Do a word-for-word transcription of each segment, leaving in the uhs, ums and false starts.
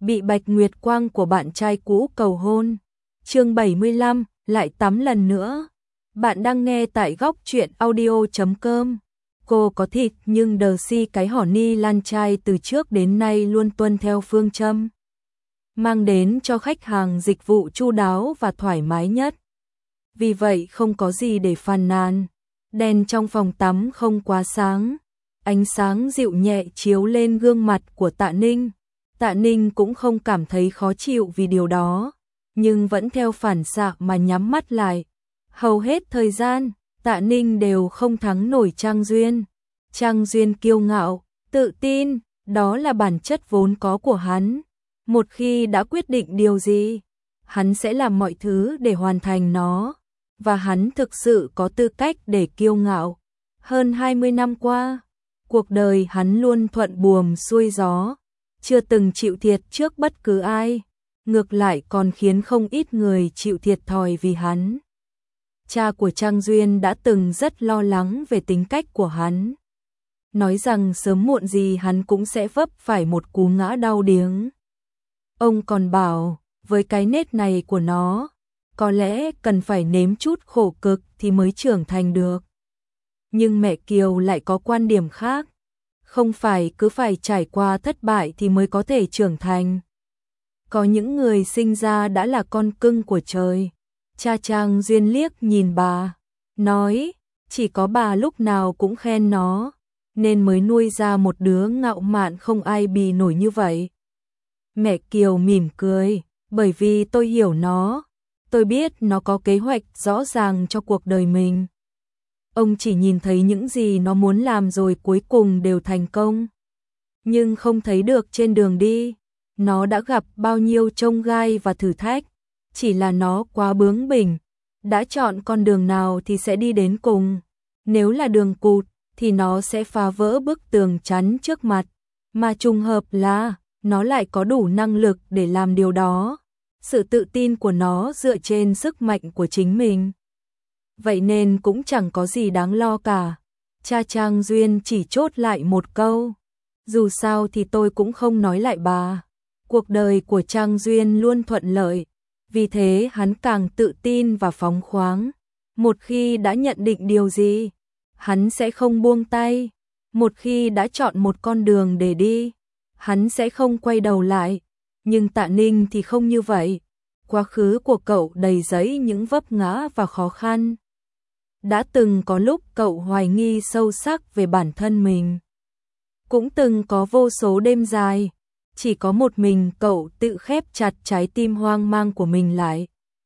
bị Bạch Nguyệt Quang của bạn trai cũ cầu hôn. Chương bảy mươi lăm, lại tắm lần nữa. Bạn đang nghe tại góc truyện audio chấm com. Cô có thịt nhưng đờ si cái Honey Lan trai từ trước đến nay luôn tuân theo phương châm mang đến cho khách hàng dịch vụ chu đáo và thoải mái nhất. Vì vậy không có gì để phàn nàn. Đèn trong phòng tắm không quá sáng, ánh sáng dịu nhẹ chiếu lên gương mặt của Tạ Ninh. Tạ Ninh cũng không cảm thấy khó chịu vì điều đó, nhưng vẫn theo phản xạ mà nhắm mắt lại. Hầu hết thời gian, Tạ Ninh đều không thắng nổi Trang Duyên. Trang Duyên kiêu ngạo, tự tin, đó là bản chất vốn có của hắn. Một khi đã quyết định điều gì, hắn sẽ làm mọi thứ để hoàn thành nó, và hắn thực sự có tư cách để kiêu ngạo. Hơn hai mươi năm qua, cuộc đời hắn luôn thuận buồm xuôi gió, chưa từng chịu thiệt trước bất cứ ai, ngược lại còn khiến không ít người chịu thiệt thòi vì hắn. Cha của Trang Duyên đã từng rất lo lắng về tính cách của hắn, nói rằng sớm muộn gì hắn cũng sẽ vấp phải một cú ngã đau điếng. Ông còn bảo, với cái nết này của nó, có lẽ cần phải nếm chút khổ cực thì mới trưởng thành được. Nhưng mẹ Kiều lại có quan điểm khác, không phải cứ phải trải qua thất bại thì mới có thể trưởng thành. Có những người sinh ra đã là con cưng của trời. Cha Trang Duyên liếc nhìn bà, nói, chỉ có bà lúc nào cũng khen nó, nên mới nuôi ra một đứa ngạo mạn không ai bì nổi như vậy. Mẹ Kiều mỉm cười, bởi vì tôi hiểu nó, tôi biết nó có kế hoạch rõ ràng cho cuộc đời mình. Ông chỉ nhìn thấy những gì nó muốn làm rồi cuối cùng đều thành công, nhưng không thấy được trên đường đi, nó đã gặp bao nhiêu chông gai và thử thách, chỉ là nó quá bướng bỉnh, đã chọn con đường nào thì sẽ đi đến cùng, nếu là đường cụt thì nó sẽ phá vỡ bức tường chắn trước mặt, mà trùng hợp là nó lại có đủ năng lực để làm điều đó. Sự tự tin của nó dựa trên sức mạnh của chính mình. Vậy nên cũng chẳng có gì đáng lo cả. Cha Trang Duyên chỉ chốt lại một câu. Dù sao thì tôi cũng không nói lại bà. Cuộc đời của Trang Duyên luôn thuận lợi, vì thế hắn càng tự tin và phóng khoáng. Một khi đã nhận định điều gì, hắn sẽ không buông tay. Một khi đã chọn một con đường để đi, hắn sẽ không quay đầu lại. Nhưng Tạ Ninh thì không như vậy. Quá khứ của cậu đầy dẫy những vấp ngã và khó khăn. Đã từng có lúc cậu hoài nghi sâu sắc về bản thân mình. Cũng từng có vô số đêm dài, chỉ có một mình cậu tự khép chặt trái tim hoang mang của mình lại.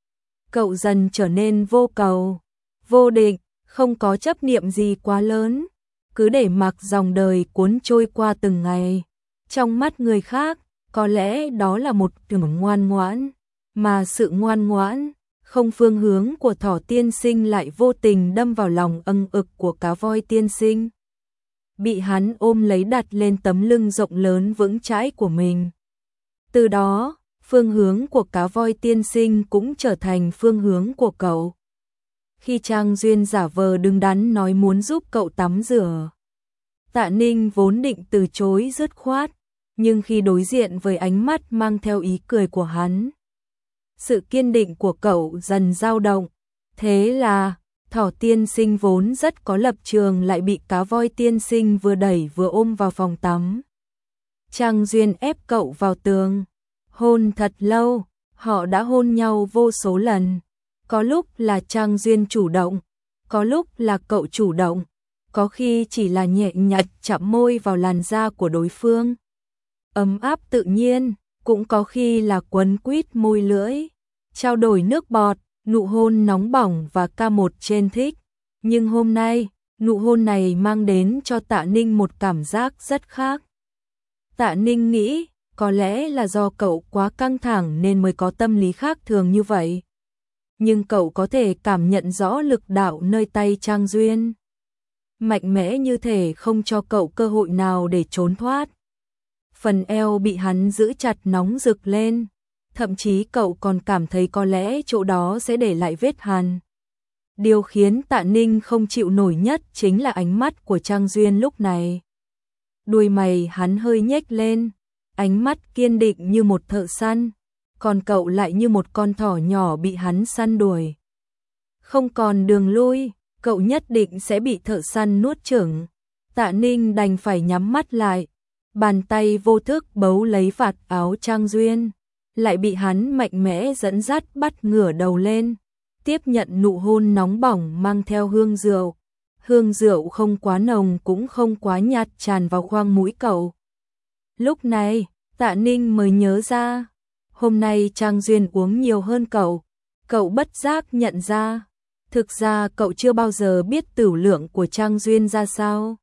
Cậu dần trở nên vô cầu, vô định, không có chấp niệm gì quá lớn, cứ để mặc dòng đời cuốn trôi qua từng ngày. Trong mắt người khác, có lẽ đó là một tưởng ngoan ngoãn, mà sự ngoan ngoãn, không phương hướng của Thỏ tiên sinh lại vô tình đâm vào lòng âng ực của Cá voi tiên sinh. Bị hắn ôm lấy đặt lên tấm lưng rộng lớn vững chãi của mình. Từ đó, phương hướng của Cá voi tiên sinh cũng trở thành phương hướng của cậu. Khi Trang Duyên giả vờ đứng đắn nói muốn giúp cậu tắm rửa, Tạ Ninh vốn định từ chối dứt khoát, nhưng khi đối diện với ánh mắt mang theo ý cười của hắn, sự kiên định của cậu dần dao động. Thế là, Thỏ tiên sinh vốn rất có lập trường lại bị Cá voi tiên sinh vừa đẩy vừa ôm vào phòng tắm. Trang Duyên ép cậu vào tường, hôn thật lâu, họ đã hôn nhau vô số lần. Có lúc là Trang Duyên chủ động, có lúc là cậu chủ động, có khi chỉ là nhẹ nhặt chạm môi vào làn da của đối phương. Ấm áp tự nhiên, cũng có khi là quấn quýt môi lưỡi, trao đổi nước bọt, nụ hôn nóng bỏng và ca một trên thích. Nhưng hôm nay, nụ hôn này mang đến cho Tạ Ninh một cảm giác rất khác. Tạ Ninh nghĩ, có lẽ là do cậu quá căng thẳng nên mới có tâm lý khác thường như vậy. Nhưng cậu có thể cảm nhận rõ lực đạo nơi tay Trang Duyên. Mạnh mẽ như thể không cho cậu cơ hội nào để trốn thoát. Phần eo bị hắn giữ chặt nóng rực lên, thậm chí cậu còn cảm thấy có lẽ chỗ đó sẽ để lại vết hằn. Điều khiến Tạ Ninh không chịu nổi nhất chính là ánh mắt của Trang Duyên lúc này. Đuôi mày hắn hơi nhếch lên, ánh mắt kiên định như một thợ săn, còn cậu lại như một con thỏ nhỏ bị hắn săn đuổi. Không còn đường lui, cậu nhất định sẽ bị thợ săn nuốt chửng. Tạ Ninh đành phải nhắm mắt lại, bàn tay vô thức bấu lấy vạt áo Trang Duyên, lại bị hắn mạnh mẽ dẫn dắt bắt ngửa đầu lên, tiếp nhận nụ hôn nóng bỏng mang theo hương rượu. Hương rượu không quá nồng cũng không quá nhạt tràn vào khoang mũi cậu. Lúc này, Tạ Ninh mới nhớ ra, hôm nay Trang Duyên uống nhiều hơn cậu. Cậu bất giác nhận ra, thực ra cậu chưa bao giờ biết tửu lượng của Trang Duyên ra sao.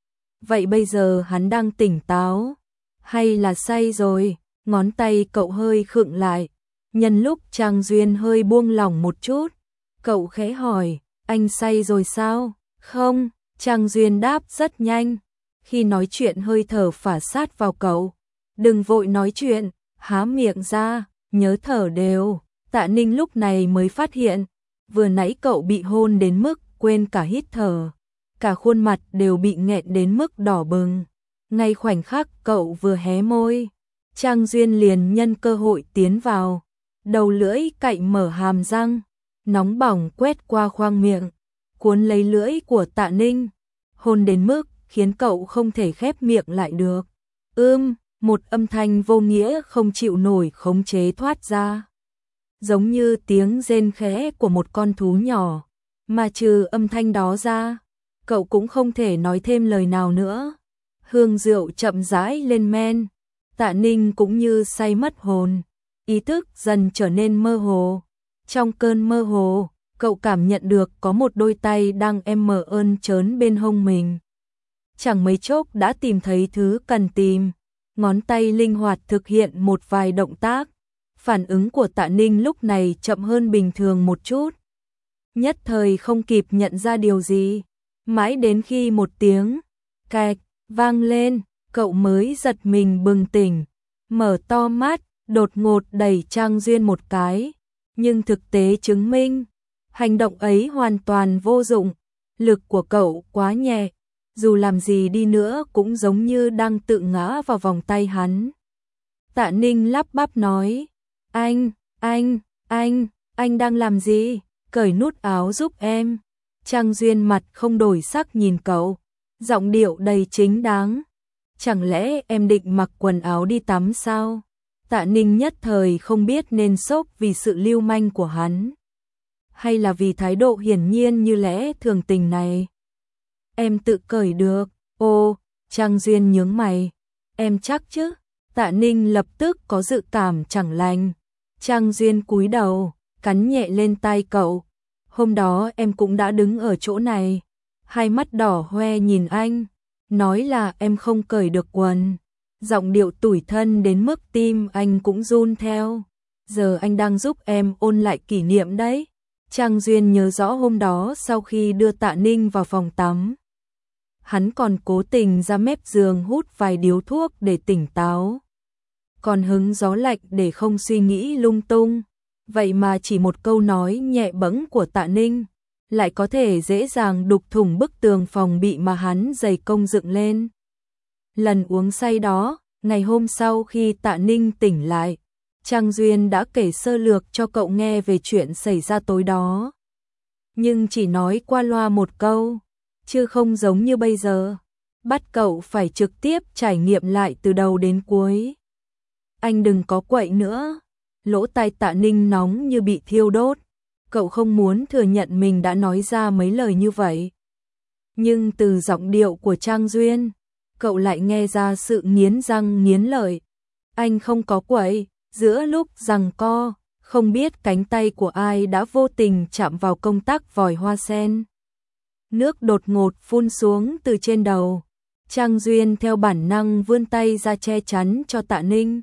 Vậy bây giờ hắn đang tỉnh táo, hay là say rồi? Ngón tay cậu hơi khựng lại, nhân lúc Trang Duyên hơi buông lỏng một chút, cậu khẽ hỏi, anh say rồi sao? Không, Trang Duyên đáp rất nhanh, khi nói chuyện hơi thở phả sát vào cậu. Đừng vội nói chuyện, há miệng ra, nhớ thở đều. Tạ Ninh lúc này mới phát hiện, vừa nãy cậu bị hôn đến mức quên cả hít thở, cả khuôn mặt đều bị nghẹn đến mức đỏ bừng. Ngay khoảnh khắc cậu vừa hé môi, Trang Duyên liền nhân cơ hội tiến vào, đầu lưỡi cạnh mở hàm răng, nóng bỏng quét qua khoang miệng, cuốn lấy lưỡi của Tạ Ninh, hôn đến mức khiến cậu không thể khép miệng lại được. Ưm, một âm thanh vô nghĩa không chịu nổi khống chế thoát ra, giống như tiếng rên khẽ của một con thú nhỏ, mà trừ âm thanh đó ra, cậu cũng không thể nói thêm lời nào nữa. Hương rượu chậm rãi lên men, Tạ Ninh cũng như say mất hồn, ý thức dần trở nên mơ hồ. Trong cơn mơ hồ, cậu cảm nhận được có một đôi tay đang em mờ ơn trớn bên hông mình. Chẳng mấy chốc đã tìm thấy thứ cần tìm, ngón tay linh hoạt thực hiện một vài động tác. Phản ứng của Tạ Ninh lúc này chậm hơn bình thường một chút. Nhất thời không kịp nhận ra điều gì, mãi đến khi một tiếng cạch vang lên, cậu mới giật mình bừng tỉnh, mở to mắt, đột ngột đẩy Trang Duyên một cái, nhưng thực tế chứng minh, hành động ấy hoàn toàn vô dụng, lực của cậu quá nhẹ, dù làm gì đi nữa cũng giống như đang tự ngã vào vòng tay hắn. Tạ Ninh lắp bắp nói, anh, anh, anh, anh đang làm gì? Cởi nút áo giúp em. Trang Duyên mặt không đổi sắc nhìn cậu, giọng điệu đầy chính đáng. Chẳng lẽ em định mặc quần áo đi tắm sao? Tạ Ninh nhất thời không biết nên sốc vì sự lưu manh của hắn, hay là vì thái độ hiển nhiên như lẽ thường tình này. Em tự cởi được. Ô, Trang Duyên nhướng mày. Em chắc chứ? Tạ Ninh lập tức có dự cảm chẳng lành. Trang Duyên cúi đầu, cắn nhẹ lên tay cậu. Hôm đó em cũng đã đứng ở chỗ này, hai mắt đỏ hoe nhìn anh, nói là em không cởi được quần. Giọng điệu tủi thân đến mức tim anh cũng run theo. Giờ anh đang giúp em ôn lại kỷ niệm đấy. Trang Duyên nhớ rõ hôm đó sau khi đưa Tạ Ninh vào phòng tắm, hắn còn cố tình ra mép giường hút vài điếu thuốc để tỉnh táo, còn hứng gió lạnh để không suy nghĩ lung tung. Vậy mà chỉ một câu nói nhẹ bẫng của Tạ Ninh lại có thể dễ dàng đục thủng bức tường phòng bị mà hắn dày công dựng lên. Lần uống say đó, ngày hôm sau khi Tạ Ninh tỉnh lại, Trang Duyên đã kể sơ lược cho cậu nghe về chuyện xảy ra tối đó. Nhưng chỉ nói qua loa một câu, chứ không giống như bây giờ, bắt cậu phải trực tiếp trải nghiệm lại từ đầu đến cuối. Anh đừng có quậy nữa. Lỗ tai Tạ Ninh nóng như bị thiêu đốt. Cậu không muốn thừa nhận mình đã nói ra mấy lời như vậy. Nhưng từ giọng điệu của Trang Duyên, cậu lại nghe ra sự nghiến răng nghiến lợi. Anh không có quậy. Giữa lúc giằng co, không biết cánh tay của ai đã vô tình chạm vào công tắc vòi hoa sen. Nước đột ngột phun xuống từ trên đầu. Trang Duyên theo bản năng vươn tay ra che chắn cho Tạ Ninh.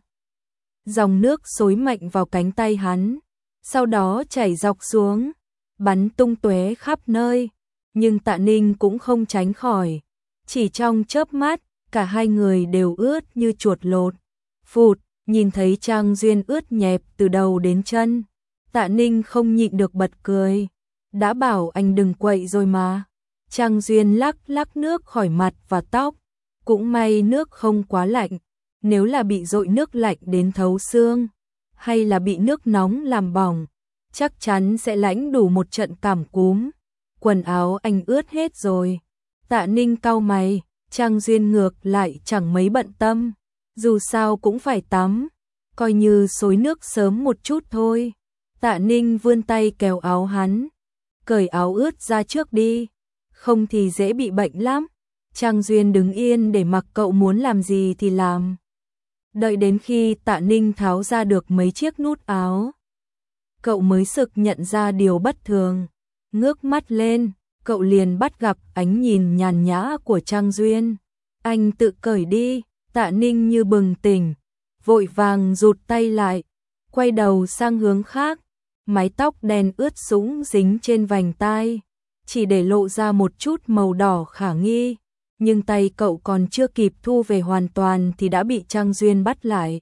Dòng nước xối mạnh vào cánh tay hắn, sau đó chảy dọc xuống, bắn tung tóe khắp nơi, nhưng Tạ Ninh cũng không tránh khỏi. Chỉ trong chớp mắt, cả hai người đều ướt như chuột lột. Phụt, nhìn thấy Trang Duyên ướt nhẹp từ đầu đến chân, Tạ Ninh không nhịn được bật cười. Đã bảo anh đừng quậy rồi mà. Trang Duyên lắc lắc nước khỏi mặt và tóc, cũng may nước không quá lạnh. nếu là bị dội nước lạnh đến thấu xương, hay là bị nước nóng làm bỏng, chắc chắn sẽ lãnh đủ một trận cảm cúm. Quần áo anh ướt hết rồi. Tạ Ninh cau mày, Trang Duyên ngược lại chẳng mấy bận tâm, dù sao cũng phải tắm, coi như xối nước sớm một chút thôi. Tạ Ninh vươn tay kéo áo hắn, cởi áo ướt ra trước đi, không thì dễ bị bệnh lắm. Trang Duyên đứng yên để mặc cậu muốn làm gì thì làm. Đợi đến khi Tạ Ninh tháo ra được mấy chiếc nút áo, cậu mới sực nhận ra điều bất thường. Ngước mắt lên, cậu liền bắt gặp ánh nhìn nhàn nhã của Trang Duyên. Anh tự cởi đi. Tạ Ninh như bừng tỉnh, vội vàng rụt tay lại, quay đầu sang hướng khác. Mái tóc đen ướt sũng dính trên vành tai, chỉ để lộ ra một chút màu đỏ khả nghi. Nhưng tay cậu còn chưa kịp thu về hoàn toàn thì đã bị Trang Duyên bắt lại,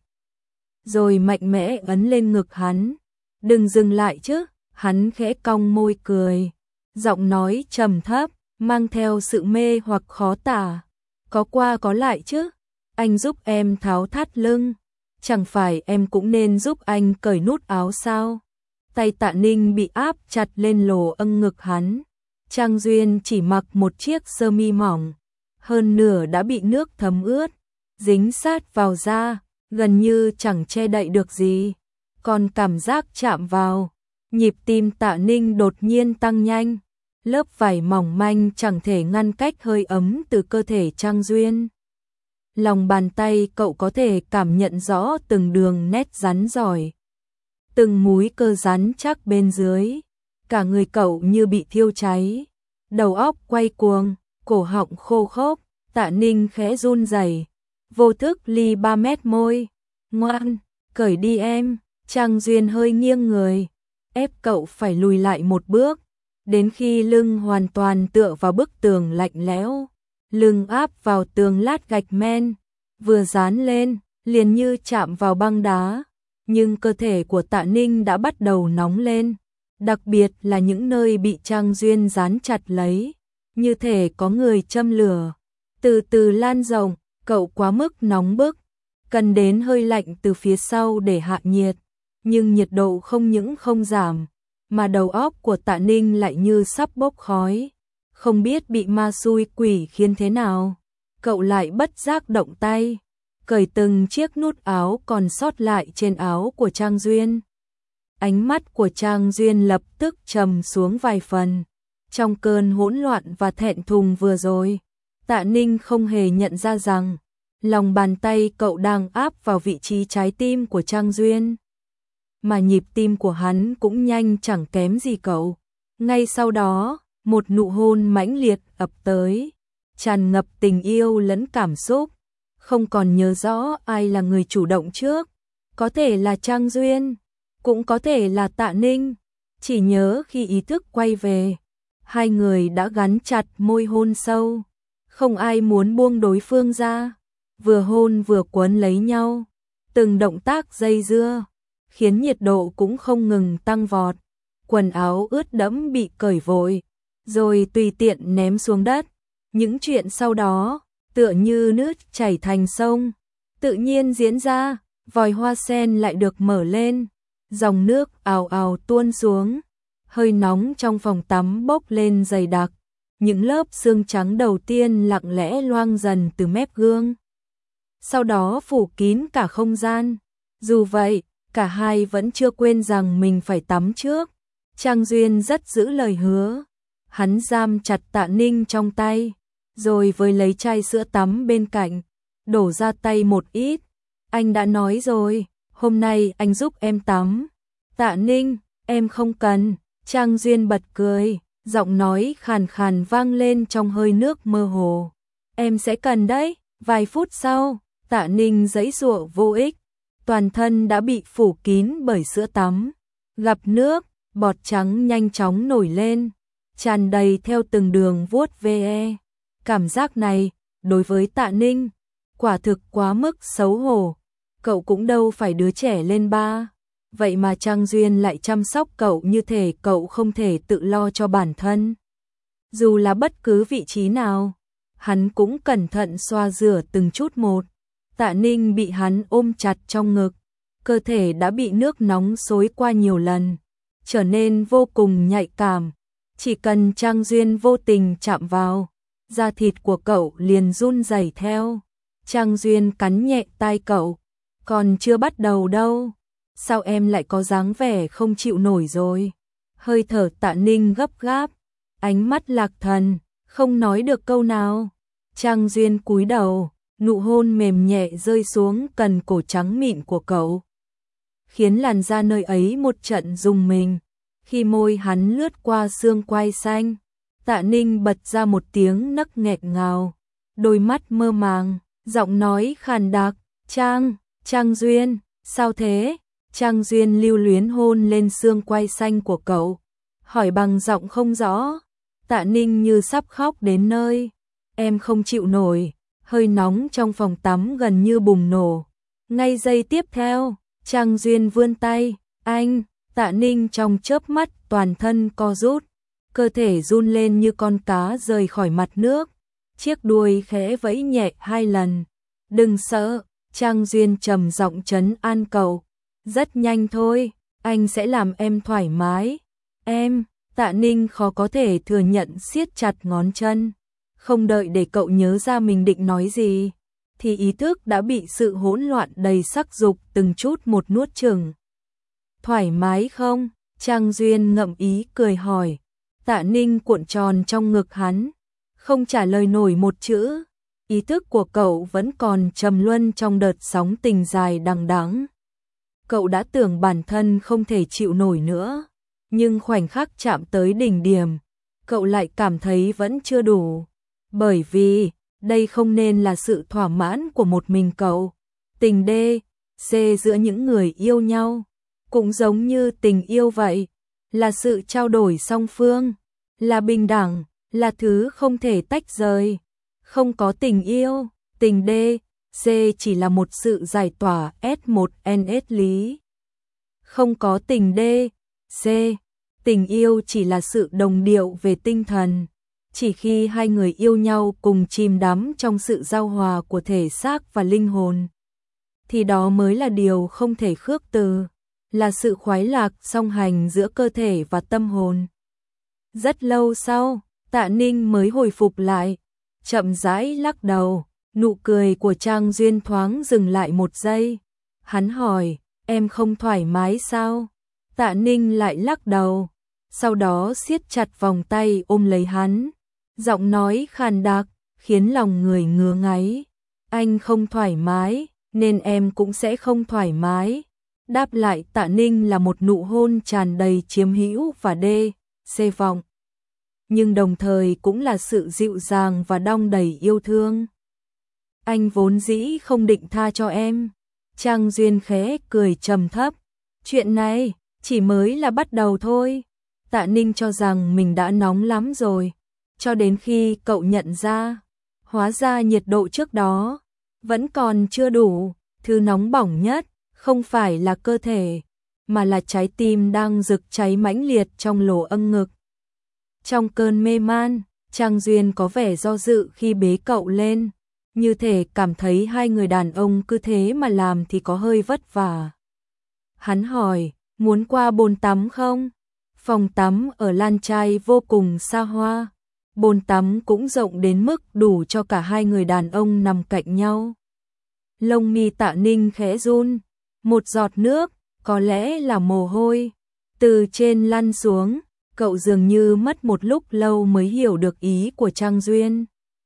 rồi mạnh mẽ ấn lên ngực hắn. Đừng dừng lại chứ. Hắn khẽ cong môi cười, giọng nói trầm thấp, mang theo sự mê hoặc khó tả. Có qua có lại chứ. Anh giúp em tháo thắt lưng, chẳng phải em cũng nên giúp anh cởi nút áo sao? Tay Tạ Ninh bị áp chặt lên lỗ âng ngực hắn. Trang Duyên chỉ mặc một chiếc sơ mi mỏng, hơn nửa đã bị nước thấm ướt, dính sát vào da, gần như chẳng che đậy được gì. Còn cảm giác chạm vào, nhịp tim Tạ Ninh đột nhiên tăng nhanh. Lớp vải mỏng manh chẳng thể ngăn cách hơi ấm từ cơ thể Trang Duyên. Lòng bàn tay cậu có thể cảm nhận rõ từng đường nét rắn giỏi, từng múi cơ rắn chắc bên dưới. Cả người cậu như bị thiêu cháy, đầu óc quay cuồng, cổ họng khô khốc. Tạ Ninh khẽ run rẩy, vô thức ly ba mét môi. Ngoan, cởi đi em. Trang Duyên hơi nghiêng người, ép cậu phải lùi lại một bước, đến khi lưng hoàn toàn tựa vào bức tường lạnh lẽo. Lưng áp vào tường lát gạch men, vừa dán lên, liền như chạm vào băng đá. Nhưng cơ thể của Tạ Ninh đã bắt đầu nóng lên, đặc biệt là những nơi bị Trang Duyên dán chặt lấy, như thể có người châm lửa, từ từ lan rộng. Cậu quá mức nóng bức, cần đến hơi lạnh từ phía sau để hạ nhiệt. Nhưng nhiệt độ không những không giảm, mà đầu óc của Tạ Ninh lại như sắp bốc khói. Không biết bị ma xui quỷ khiến thế nào, cậu lại bất giác động tay, cởi từng chiếc nút áo còn sót lại trên áo của Trang Duyên. Ánh mắt của Trang Duyên lập tức trầm xuống vài phần. Trong cơn hỗn loạn và thẹn thùng vừa rồi, Tạ Ninh không hề nhận ra rằng lòng bàn tay cậu đang áp vào vị trí trái tim của Trang Duyên, mà nhịp tim của hắn cũng nhanh chẳng kém gì cậu. Ngay sau đó, một nụ hôn mãnh liệt ập tới, tràn ngập tình yêu lẫn cảm xúc. Không còn nhớ rõ ai là người chủ động trước, có thể là Trang Duyên, cũng có thể là Tạ Ninh. Chỉ nhớ khi ý thức quay về, hai người đã gắn chặt môi hôn sâu, không ai muốn buông đối phương ra, vừa hôn vừa quấn lấy nhau, từng động tác dây dưa, khiến nhiệt độ cũng không ngừng tăng vọt. Quần áo ướt đẫm bị cởi vội, rồi tùy tiện ném xuống đất. Những chuyện sau đó, tựa như nước chảy thành sông, tự nhiên diễn ra. Vòi hoa sen lại được mở lên, dòng nước ào ào tuôn xuống, hơi nóng trong phòng tắm bốc lên dày đặc. Những lớp sương trắng đầu tiên lặng lẽ loang dần từ mép gương, sau đó phủ kín cả không gian. Dù vậy, cả hai vẫn chưa quên rằng mình phải tắm trước. Trang Duyên rất giữ lời hứa, hắn giam chặt Tạ Ninh trong tay, rồi với lấy chai sữa tắm bên cạnh, đổ ra tay một ít. Anh đã nói rồi, hôm nay anh giúp em tắm. Tạ Ninh, em không cần. Trang Duyên bật cười, giọng nói khàn khàn vang lên trong hơi nước mơ hồ. Em sẽ cần đấy. Vài phút sau, Tạ Ninh giãy giụa vô ích, toàn thân đã bị phủ kín bởi sữa tắm. Gặp nước, bọt trắng nhanh chóng nổi lên, tràn đầy theo từng đường vuốt ve. Cảm giác này, đối với Tạ Ninh, quả thực quá mức xấu hổ. Cậu cũng đâu phải đứa trẻ lên ba, vậy mà Trang Duyên lại chăm sóc cậu như thể cậu không thể tự lo cho bản thân. Dù là bất cứ vị trí nào, hắn cũng cẩn thận xoa rửa từng chút một. Tạ Ninh bị hắn ôm chặt trong ngực, cơ thể đã bị nước nóng xối qua nhiều lần, trở nên vô cùng nhạy cảm. Chỉ cần Trang Duyên vô tình chạm vào, da thịt của cậu liền run rẩy theo. Trang Duyên cắn nhẹ tai cậu, còn chưa bắt đầu đâu, sao em lại có dáng vẻ không chịu nổi rồi? Hơi thở Tạ Ninh gấp gáp, ánh mắt lạc thần, không nói được câu nào. Trang Duyên cúi đầu, nụ hôn mềm nhẹ rơi xuống cần cổ trắng mịn của cậu, khiến làn da nơi ấy một trận rung mình. Khi môi hắn lướt qua xương quai xanh, Tạ Ninh bật ra một tiếng nấc nghẹt ngào, đôi mắt mơ màng, giọng nói khàn đặc, Trang, Trang Duyên, sao thế? Trang Duyên lưu luyến hôn lên xương quai xanh của cậu, hỏi bằng giọng không rõ. Tạ Ninh như sắp khóc đến nơi, em không chịu nổi. Hơi nóng trong phòng tắm gần như bùng nổ. Ngay giây tiếp theo, Trang Duyên vươn tay, anh. Tạ Ninh trong chớp mắt toàn thân co rút, cơ thể run lên như con cá rời khỏi mặt nước, chiếc đuôi khẽ vẫy nhẹ hai lần. Đừng sợ, Trang Duyên trầm giọng trấn an cậu, rất nhanh thôi, anh sẽ làm em thoải mái. Em, Tạ Ninh khó có thể thừa nhận siết chặt ngón chân, không đợi để cậu nhớ ra mình định nói gì, thì ý thức đã bị sự hỗn loạn đầy sắc dục từng chút một nuốt chửng. Thoải mái không? Trang Duyên ngậm ý cười hỏi. Tạ Ninh cuộn tròn trong ngực hắn, không trả lời nổi một chữ. Ý thức của cậu vẫn còn trầm luân trong đợt sóng tình dài đằng đẵng. Cậu đã tưởng bản thân không thể chịu nổi nữa, nhưng khoảnh khắc chạm tới đỉnh điểm, cậu lại cảm thấy vẫn chưa đủ. Bởi vì, đây không nên là sự thỏa mãn của một mình cậu. Tình đê, xê giữa những người yêu nhau, cũng giống như tình yêu vậy, là sự trao đổi song phương, là bình đẳng, là thứ không thể tách rời. Không có tình yêu, tình đê, xê chỉ là một sự giải tỏa S một N S lý. Không có tình đê, xê, tình yêu chỉ là sự đồng điệu về tinh thần. Chỉ khi hai người yêu nhau cùng chìm đắm trong sự giao hòa của thể xác và linh hồn, thì đó mới là điều không thể khước từ, là sự khoái lạc song hành giữa cơ thể và tâm hồn. Rất lâu sau, Tạ Ninh mới hồi phục lại, chậm rãi lắc đầu, nụ cười của Trang Duyên thoáng dừng lại một giây. Hắn hỏi, em không thoải mái sao? Tạ Ninh lại lắc đầu, sau đó siết chặt vòng tay ôm lấy hắn, giọng nói khàn đặc, khiến lòng người ngứa ngáy. Anh không thoải mái, nên em cũng sẽ không thoải mái. Đáp lại Tạ Ninh là một nụ hôn tràn đầy chiếm hữu và đê, xê vọng, nhưng đồng thời cũng là sự dịu dàng và đong đầy yêu thương. Anh vốn dĩ không định tha cho em. Trang Duyên khẽ cười trầm thấp. Chuyện này chỉ mới là bắt đầu thôi. Tạ Ninh cho rằng mình đã nóng lắm rồi, cho đến khi cậu nhận ra, hóa ra nhiệt độ trước đó vẫn còn chưa đủ. Thứ nóng bỏng nhất không phải là cơ thể, mà là trái tim đang rực cháy mãnh liệt trong lỗ âng ngực. Trong cơn mê man, Trang Duyên có vẻ do dự khi bế cậu lên, như thể cảm thấy hai người đàn ông cứ thế mà làm thì có hơi vất vả. Hắn hỏi, muốn qua bồn tắm không? Phòng tắm ở Lan Trai vô cùng xa hoa, bồn tắm cũng rộng đến mức đủ cho cả hai người đàn ông nằm cạnh nhau. Lông mi Tạ Ninh khẽ run, một giọt nước, có lẽ là mồ hôi, từ trên lăn xuống. Cậu dường như mất một lúc lâu mới hiểu được ý của Trang Duyên,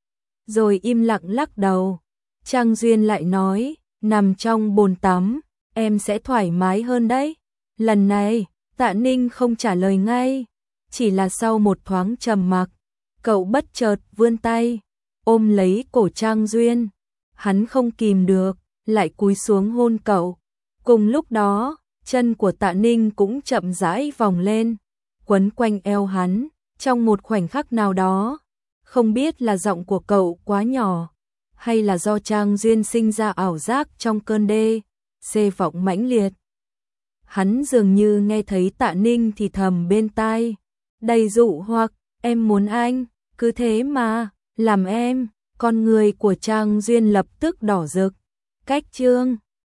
rồi im lặng lắc đầu. Trang Duyên lại nói, nằm trong bồn tắm, em sẽ thoải mái hơn đấy. Lần này, Tạ Ninh không trả lời ngay, chỉ là sau một thoáng trầm mặc, cậu bất chợt vươn tay, ôm lấy cổ Trang Duyên. Hắn không kìm được, lại cúi xuống hôn cậu. Cùng lúc đó, chân của Tạ Ninh cũng chậm rãi vòng lên, quấn quanh eo hắn. Trong một khoảnh khắc nào đó, không biết là giọng của cậu quá nhỏ, hay là do Trang Duyên sinh ra ảo giác trong cơn đê, xê vọng mãnh liệt, hắn dường như nghe thấy Tạ Ninh thì thầm bên tai, đầy dụ hoặc, em muốn anh, cứ thế mà, làm em. Con người của Trang Duyên lập tức đỏ rực, Cách chương